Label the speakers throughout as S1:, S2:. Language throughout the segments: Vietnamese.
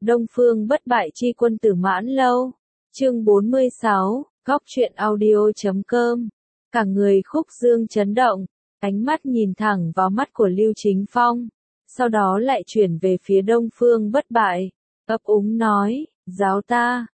S1: Đông Phương bất bại chi quân tử Mãn Lâu. Chương 46, Góc truyện audio.com. Cả người Khúc Dương chấn động, ánh mắt nhìn thẳng vào mắt của Lưu Chính Phong, sau đó lại chuyển về phía Đông Phương bất bại, ấp úng nói, giáo ta,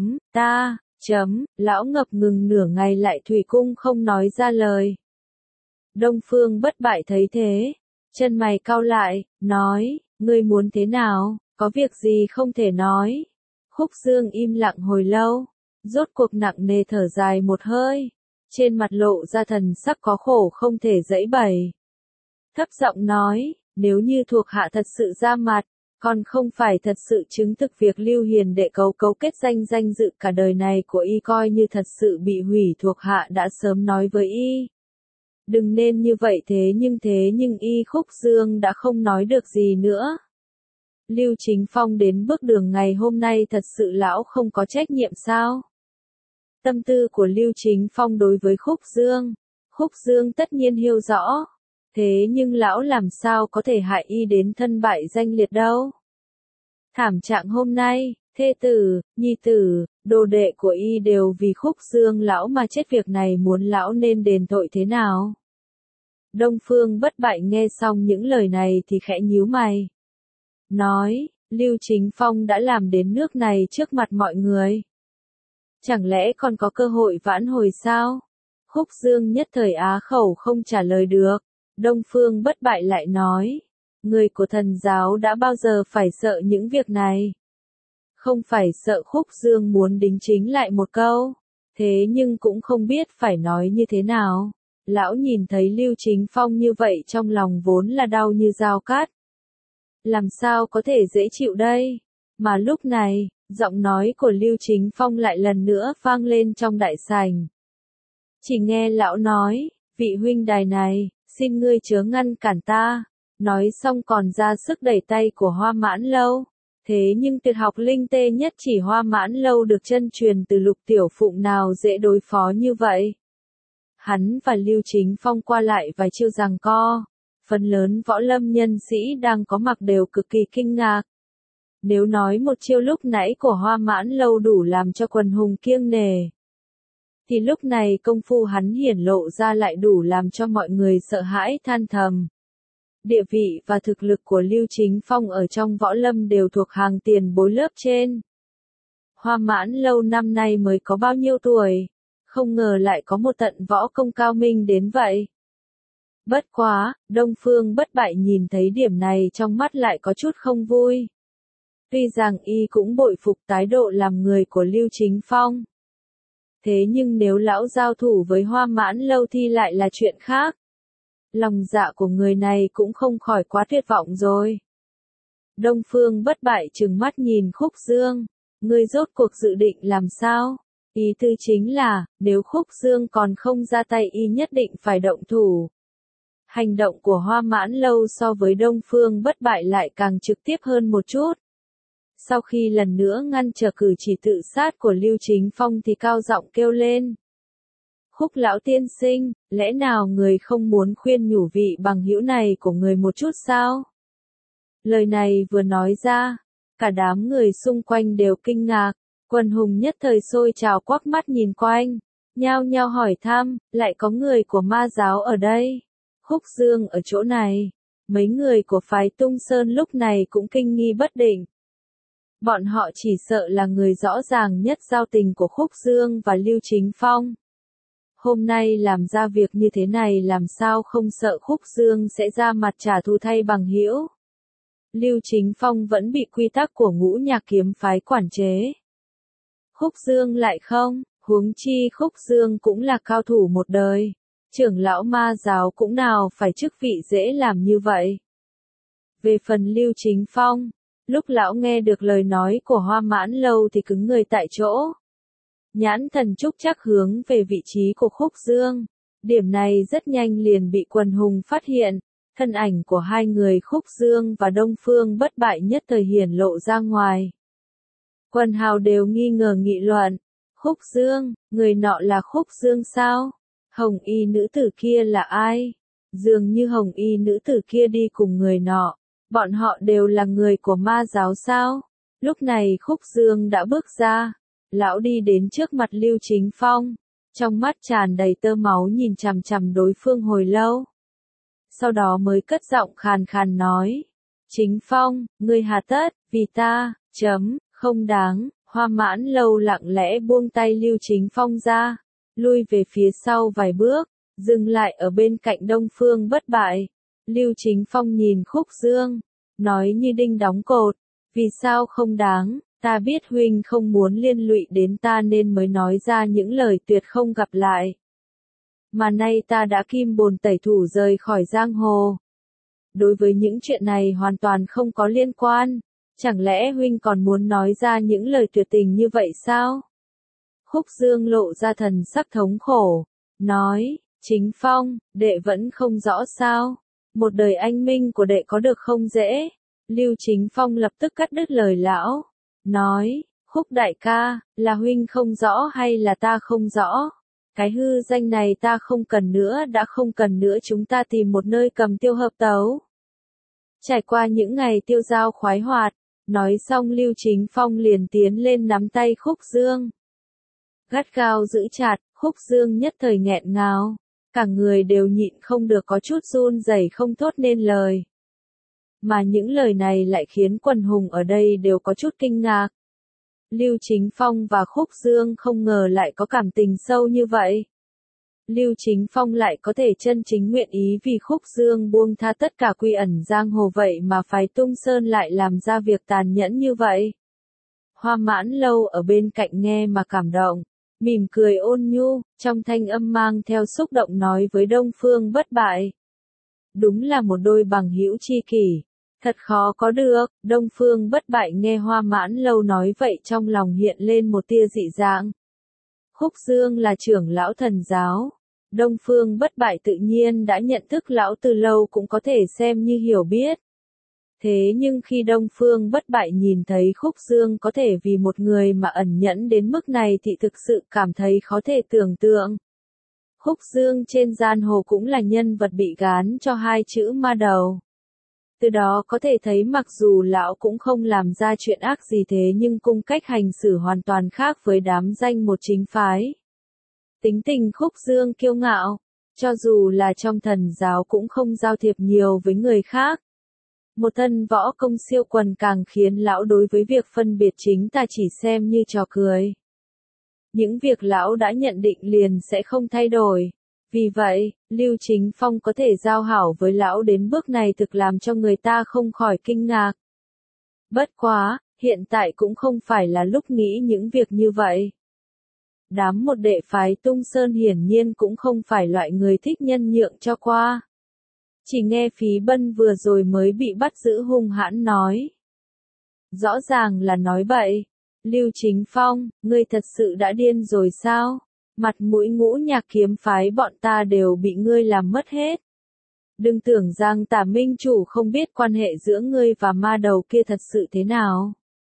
S1: lão ngập ngừng nửa ngày lại thủy cung không nói ra lời. Đông Phương bất bại thấy thế, chân mày cau lại, nói, ngươi muốn thế nào, có việc gì không thể nói. Khúc Dương im lặng hồi lâu, rốt cuộc nặng nề thở dài một hơi, trên mặt lộ ra thần sắc có khổ không thể giãy bày. Thấp giọng nói, nếu như thuộc hạ thật sự ra mặt, còn không phải thật sự chứng thực việc Lưu Hiền đệ cấu kết danh dự cả đời này của y coi như thật sự bị hủy, thuộc hạ đã sớm nói với y. Đừng nên như vậy, thế nhưng y Khúc Dương đã không nói được gì nữa. Lưu Chính Phong đến bước đường ngày hôm nay thật sự lão không có trách nhiệm sao? Tâm tư của Lưu Chính Phong đối với Khúc Dương tất nhiên hiểu rõ. Thế nhưng lão làm sao có thể hại y đến thân bại danh liệt đâu? Thảm trạng hôm nay, thê tử, nhi tử, đồ đệ của y đều vì Khúc Dương lão mà chết, việc này muốn lão nên đền tội thế nào? Đông Phương bất bại nghe xong những lời này thì khẽ nhíu mày. Nói, Lưu Chính Phong đã làm đến nước này trước mặt mọi người. Chẳng lẽ còn có cơ hội vãn hồi sao? Khúc Dương nhất thời á khẩu không trả lời được. Đông Phương bất bại lại nói, người của thần giáo đã bao giờ phải sợ những việc này? Không phải sợ. Khúc Dương muốn đính chính lại một câu, thế nhưng cũng không biết phải nói như thế nào. Lão nhìn thấy Lưu Chính Phong như vậy trong lòng vốn là đau như dao cát. Làm sao có thể dễ chịu đây? Mà lúc này, giọng nói của Lưu Chính Phong lại lần nữa vang lên trong đại sảnh. Chỉ nghe lão nói, vị huynh đài này, xin ngươi chớ ngăn cản ta. Nói xong còn ra sức đẩy tay của Hoa Mãn Lâu. Thế nhưng tuyệt học linh tê nhất chỉ Hoa Mãn Lâu được chân truyền từ Lục Tiểu Phụng nào dễ đối phó như vậy. Hắn và Lưu Chính Phong qua lại vài chiêu giằng co. Phần lớn võ lâm nhân sĩ đang có mặt đều cực kỳ kinh ngạc. Nếu nói một chiêu lúc nãy của Hoa Mãn Lâu đủ làm cho quần hùng kiêng nể, thì lúc này công phu hắn hiển lộ ra lại đủ làm cho mọi người sợ hãi than thầm. Địa vị và thực lực của Lưu Chính Phong ở trong võ lâm đều thuộc hàng tiền bối lớp trên. Hoa Mãn Lâu năm nay mới có bao nhiêu tuổi, không ngờ lại có một tận võ công cao minh đến vậy. Bất quá, Đông Phương bất bại nhìn thấy điểm này trong mắt lại có chút không vui. Tuy rằng y cũng bội phục thái độ làm người của Lưu Chính Phong. Thế nhưng nếu lão giao thủ với Hoa Mãn Lâu thì lại là chuyện khác. Lòng dạ của người này cũng không khỏi quá tuyệt vọng rồi. Đông Phương bất bại trừng mắt nhìn Khúc Dương. Ngươi rốt cuộc dự định làm sao? Ý tư chính là, nếu Khúc Dương còn không ra tay y nhất định phải động thủ. Hành động của Hoa Mãn Lâu so với Đông Phương bất bại lại càng trực tiếp hơn một chút. Sau khi lần nữa ngăn trở cử chỉ tự sát của Lưu Chính Phong thì cao giọng kêu lên. Khúc lão tiên sinh, lẽ nào người không muốn khuyên nhủ vị bằng hữu này của người một chút sao? Lời này vừa nói ra, cả đám người xung quanh đều kinh ngạc, quần hùng nhất thời sôi trào quắc mắt nhìn quanh, nhao nhao hỏi thăm, lại có người của ma giáo ở đây. Khúc Dương ở chỗ này, mấy người của phái Tung Sơn lúc này cũng kinh nghi bất định. Bọn họ chỉ sợ là người rõ ràng nhất giao tình của Khúc Dương và Lưu Chính Phong. Hôm nay làm ra việc như thế này làm sao không sợ Khúc Dương sẽ ra mặt trả thù thay bằng hữu. Lưu Chính Phong vẫn bị quy tắc của Ngũ Nhạc kiếm phái quản chế. Khúc Dương lại không, huống chi Khúc Dương cũng là cao thủ một đời. Trưởng lão ma giáo cũng nào phải chức vị dễ làm như vậy. Về phần Lưu Chính Phong, lúc lão nghe được lời nói của Hoa Mãn Lâu thì cứng người tại chỗ. Nhãn thần trúc chắc hướng về vị trí của Khúc Dương. Điểm này rất nhanh liền bị quần hùng phát hiện. Thân ảnh của hai người Khúc Dương và Đông Phương bất bại nhất thời hiển lộ ra ngoài. Quần hào đều nghi ngờ nghị luận. Khúc Dương, người nọ là Khúc Dương sao? Hồng y nữ tử kia là ai? Dường như hồng y nữ tử kia đi cùng người nọ. Bọn họ đều là người của ma giáo sao? Lúc này Khúc Dương đã bước ra, lão đi đến trước mặt Lưu Chính Phong, trong mắt tràn đầy tơ máu nhìn chằm chằm đối phương hồi lâu. Sau đó mới cất giọng khàn khàn nói, Chính Phong, ngươi hà tất, vì ta, không đáng. Hoa Mãn Lâu lặng lẽ buông tay Lưu Chính Phong ra, lui về phía sau vài bước, dừng lại ở bên cạnh Đông Phương Bất Bại. Lưu Chính Phong nhìn Khúc Dương, nói như đinh đóng cột, vì sao không đáng, ta biết huynh không muốn liên lụy đến ta nên mới nói ra những lời tuyệt không gặp lại. Mà nay ta đã kim bồn tẩy thủ rời khỏi giang hồ. Đối với những chuyện này hoàn toàn không có liên quan. Chẳng lẽ huynh còn muốn nói ra những lời tuyệt tình như vậy sao? Khúc Dương lộ ra thần sắc thống khổ, nói, Chính Phong, đệ vẫn không rõ sao? Một đời anh minh của đệ có được không dễ? Lưu Chính Phong lập tức cắt đứt lời lão, nói, Khúc đại ca, là huynh không rõ hay là ta không rõ? Cái hư danh này ta không cần nữa, đã không cần nữa, chúng ta tìm một nơi cầm tiêu hợp tấu. Trải qua những ngày tiêu dao khoái hoạt, nói xong Lưu Chính Phong liền tiến lên nắm tay Khúc Dương. Gắt gao giữ chặt, Khúc Dương nhất thời nghẹn ngào, cả người đều nhịn không được có chút run rẩy không thốt nên lời. Mà những lời này lại khiến quần hùng ở đây đều có chút kinh ngạc. Lưu Chính Phong và Khúc Dương không ngờ lại có cảm tình sâu như vậy. Lưu Chính Phong lại có thể chân chính nguyện ý vì Khúc Dương buông tha tất cả quy ẩn giang hồ vậy mà phái Tung Sơn lại làm ra việc tàn nhẫn như vậy. Hoa Mãn Lâu ở bên cạnh nghe mà cảm động, mỉm cười ôn nhu, trong thanh âm mang theo xúc động nói với Đông Phương Bất Bại. Đúng là một đôi bằng hữu tri kỷ, thật khó có được. Đông Phương Bất Bại nghe Hoa Mãn Lâu nói vậy trong lòng hiện lên một tia dị dạng. Khúc Dương là trưởng lão thần giáo. Đông Phương Bất Bại tự nhiên đã nhận thức lão từ lâu, cũng có thể xem như hiểu biết. Thế nhưng khi Đông Phương Bất Bại nhìn thấy Khúc Dương có thể vì một người mà ẩn nhẫn đến mức này thì thực sự cảm thấy khó thể tưởng tượng. Khúc Dương trên giang hồ cũng là nhân vật bị gán cho hai chữ ma đầu. Từ đó có thể thấy mặc dù lão cũng không làm ra chuyện ác gì thế nhưng cung cách hành xử hoàn toàn khác với đám danh một chính phái. Tính tình Khúc Dương kiêu ngạo, cho dù là trong thần giáo cũng không giao thiệp nhiều với người khác. Một thân võ công siêu quần càng khiến lão đối với việc phân biệt chính tà chỉ xem như trò cười. Những việc lão đã nhận định liền sẽ không thay đổi. Vì vậy, Lưu Chính Phong có thể giao hảo với lão đến bước này thực làm cho người ta không khỏi kinh ngạc. Bất quá, hiện tại cũng không phải là lúc nghĩ những việc như vậy. Đám một đệ phái Tung Sơn hiển nhiên cũng không phải loại người thích nhân nhượng cho qua. Chỉ nghe Phí Bân vừa rồi mới bị bắt giữ hung hãn nói. Rõ ràng là nói bậy. Lưu Chính Phong, ngươi thật sự đã điên rồi sao? Mặt mũi Ngũ Nhạc kiếm phái bọn ta đều bị ngươi làm mất hết. Đừng tưởng rằng Tả Minh chủ không biết quan hệ giữa ngươi và ma đầu kia thật sự thế nào.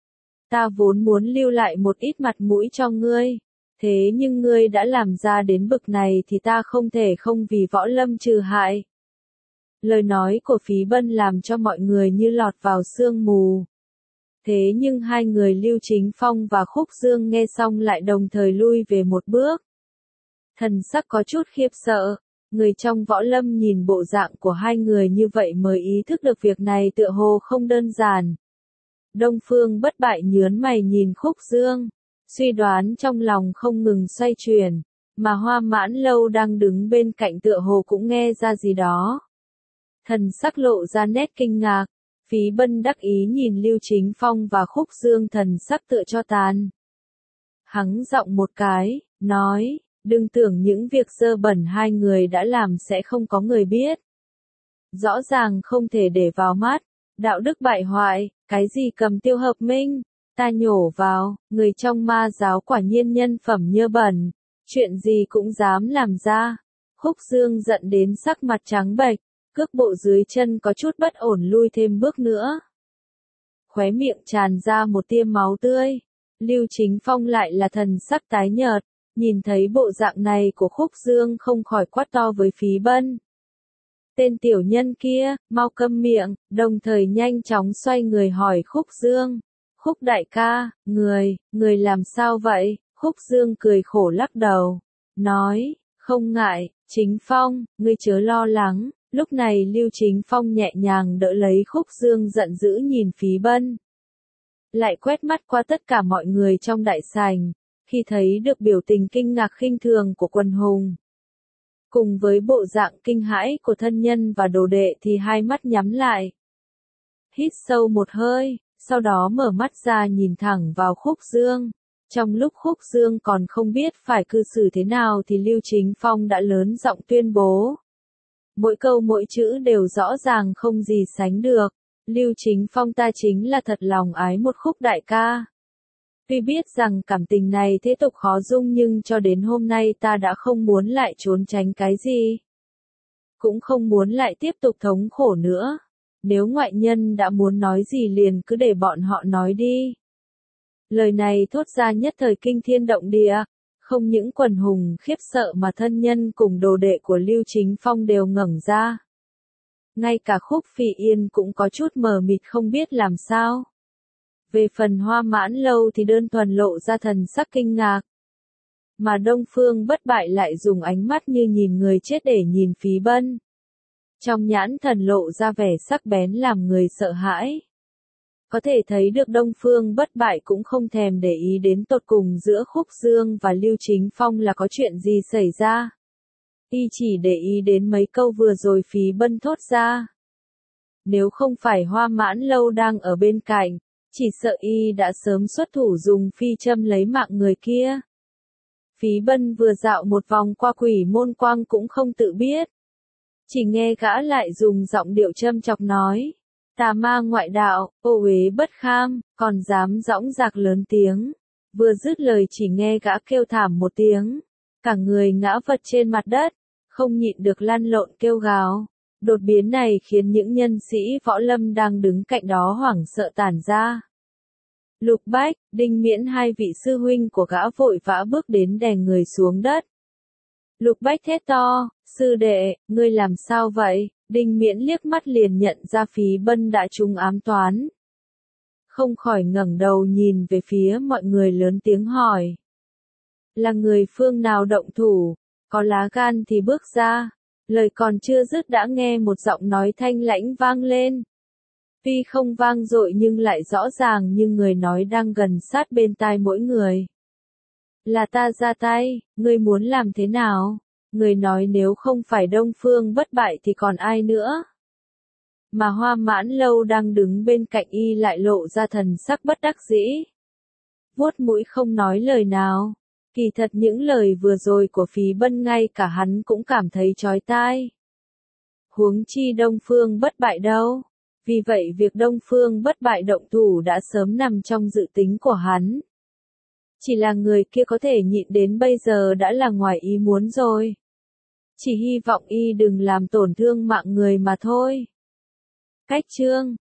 S1: Ta vốn muốn lưu lại một ít mặt mũi cho ngươi. Thế nhưng ngươi đã làm ra đến bực này thì ta không thể không vì Võ Lâm trừ hại. Lời nói của Phí Bân làm cho mọi người như lọt vào sương mù. Thế nhưng hai người Lưu Chính Phong và Khúc Dương nghe xong lại đồng thời lui về một bước. Thần sắc có chút khiếp sợ, người trong Võ Lâm nhìn bộ dạng của hai người như vậy mới ý thức được việc này tựa hồ không đơn giản. Đông Phương Bất Bại nhướng mày nhìn Khúc Dương, suy đoán trong lòng không ngừng xoay chuyển, mà Hoa Mãn Lâu đang đứng bên cạnh tựa hồ cũng nghe ra gì đó. Thần sắc lộ ra nét kinh ngạc, Phí Bân đắc ý nhìn Lưu Chính Phong và Khúc Dương thần sắc tựa cho tàn. Hắng giọng một cái, nói, đừng tưởng những việc dơ bẩn hai người đã làm sẽ không có người biết. Rõ ràng không thể để vào mắt, đạo đức bại hoại, cái gì cầm tiêu hợp minh, ta nhổ vào, người trong ma giáo quả nhiên nhân phẩm nhơ bẩn, chuyện gì cũng dám làm ra. Khúc Dương giận đến sắc mặt trắng bệch, cước bộ dưới chân có chút bất ổn lui thêm bước nữa. Khóe miệng tràn ra một tia máu tươi. Lưu Chính Phong lại là thần sắc tái nhợt, nhìn thấy bộ dạng này của Khúc Dương không khỏi quát to với Phí Bân. Tên tiểu nhân kia, mau câm miệng, đồng thời nhanh chóng xoay người hỏi Khúc Dương. Khúc đại ca, người làm sao vậy? Khúc Dương cười khổ lắc đầu, nói, không ngại, Chính Phong, ngươi chớ lo lắng. Lúc này Lưu Chính Phong nhẹ nhàng đỡ lấy Khúc Dương giận dữ nhìn Phí Bân. Lại quét mắt qua tất cả mọi người trong đại sảnh, khi thấy được biểu tình kinh ngạc khinh thường của quần hùng. Cùng với bộ dạng kinh hãi của thân nhân và đồ đệ thì hai mắt nhắm lại. Hít sâu một hơi, sau đó mở mắt ra nhìn thẳng vào Khúc Dương. Trong lúc Khúc Dương còn không biết phải cư xử thế nào thì Lưu Chính Phong đã lớn giọng tuyên bố. Mỗi câu mỗi chữ đều rõ ràng không gì sánh được. Lưu Chính Phong ta chính là thật lòng ái một Khúc đại ca. Tuy biết rằng cảm tình này thế tục khó dung nhưng cho đến hôm nay ta đã không muốn lại trốn tránh cái gì. Cũng không muốn lại tiếp tục thống khổ nữa. Nếu ngoại nhân đã muốn nói gì liền cứ để bọn họ nói đi. Lời này thốt ra nhất thời kinh thiên động địa. Không những quần hùng khiếp sợ mà thân nhân cùng đồ đệ của Lưu Chính Phong đều ngẩng ra. Ngay cả Khúc Phỉ Yên cũng có chút mờ mịt không biết làm sao. Về phần Hoa Mãn Lâu thì đơn thuần lộ ra thần sắc kinh ngạc. Mà Đông Phương Bất Bại lại dùng ánh mắt như nhìn người chết để nhìn Phí Bân. Trong nhãn thần lộ ra vẻ sắc bén làm người sợ hãi. Có thể thấy được Đông Phương Bất Bại cũng không thèm để ý đến tột cùng giữa Khúc Dương và Lưu Chính Phong là có chuyện gì xảy ra. Y chỉ để ý đến mấy câu vừa rồi Phí Bân thốt ra. Nếu không phải Hoa Mãn Lâu đang ở bên cạnh, chỉ sợ y đã sớm xuất thủ dùng phi châm lấy mạng người kia. Phí Bân vừa dạo một vòng qua Quỷ Môn Quan cũng không tự biết. Chỉ nghe gã lại dùng giọng điệu châm chọc nói. Tà ma ngoại đạo, ô uế bất kham, còn dám dõng dạc lớn tiếng. Vừa dứt lời chỉ nghe gã kêu thảm một tiếng. Cả người ngã vật trên mặt đất, không nhịn được lăn lộn kêu gào. Đột biến này khiến những nhân sĩ võ lâm đang đứng cạnh đó hoảng sợ tản ra. Lục Bách, Đinh Miễn hai vị sư huynh của gã vội vã bước đến đè người xuống đất. Lục Bách thét to, sư đệ, ngươi làm sao vậy? Đinh Miễn liếc mắt liền nhận ra Phí Bân đã trúng ám toán. Không khỏi ngẩng đầu nhìn về phía mọi người lớn tiếng hỏi. Là người phương nào động thủ, có lá gan thì bước ra. Lời còn chưa dứt đã nghe một giọng nói thanh lãnh vang lên. Tuy không vang dội nhưng lại rõ ràng như người nói đang gần sát bên tai mỗi người. Là ta ra tay, ngươi muốn làm thế nào? Người nói nếu không phải Đông Phương Bất Bại thì còn ai nữa? Mà Hoa Mãn Lâu đang đứng bên cạnh y lại lộ ra thần sắc bất đắc dĩ. Vuốt mũi không nói lời nào. Kỳ thật những lời vừa rồi của Phí Bân ngay cả hắn cũng cảm thấy chói tai. Huống chi Đông Phương Bất Bại đâu? Vì vậy việc Đông Phương Bất Bại động thủ đã sớm nằm trong dự tính của hắn. Chỉ là người kia có thể nhịn đến bây giờ đã là ngoài ý muốn rồi. Chỉ hy vọng y đừng làm tổn thương mạng người mà thôi. Cách chương